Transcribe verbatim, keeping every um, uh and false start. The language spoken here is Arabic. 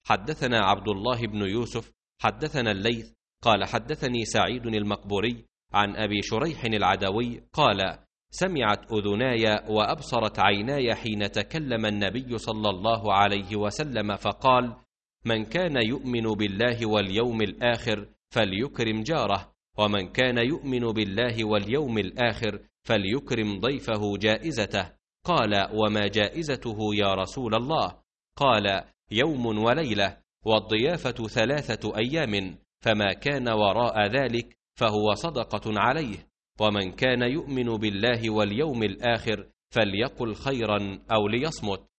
حدثنا عبد الله بن يوسف حدثنا الليث قال حدثني سعيد المقبوري عن أبي شريح العدوي قال سمعت أذناي وأبصرت عيناي حين تكلم النبي صلى الله عليه وسلم فقال من كان يؤمن بالله واليوم الآخر فليكرم جاره، ومن كان يؤمن بالله واليوم الآخر فليكرم ضيفه جائزته. قال وما جائزته يا رسول الله؟ قال يوم وليلة، والضيافة ثلاثة أيام، فما كان وراء ذلك فهو صدقة عليه. ومن كان يؤمن بالله واليوم الآخر فليقل خيرا أو ليصمت.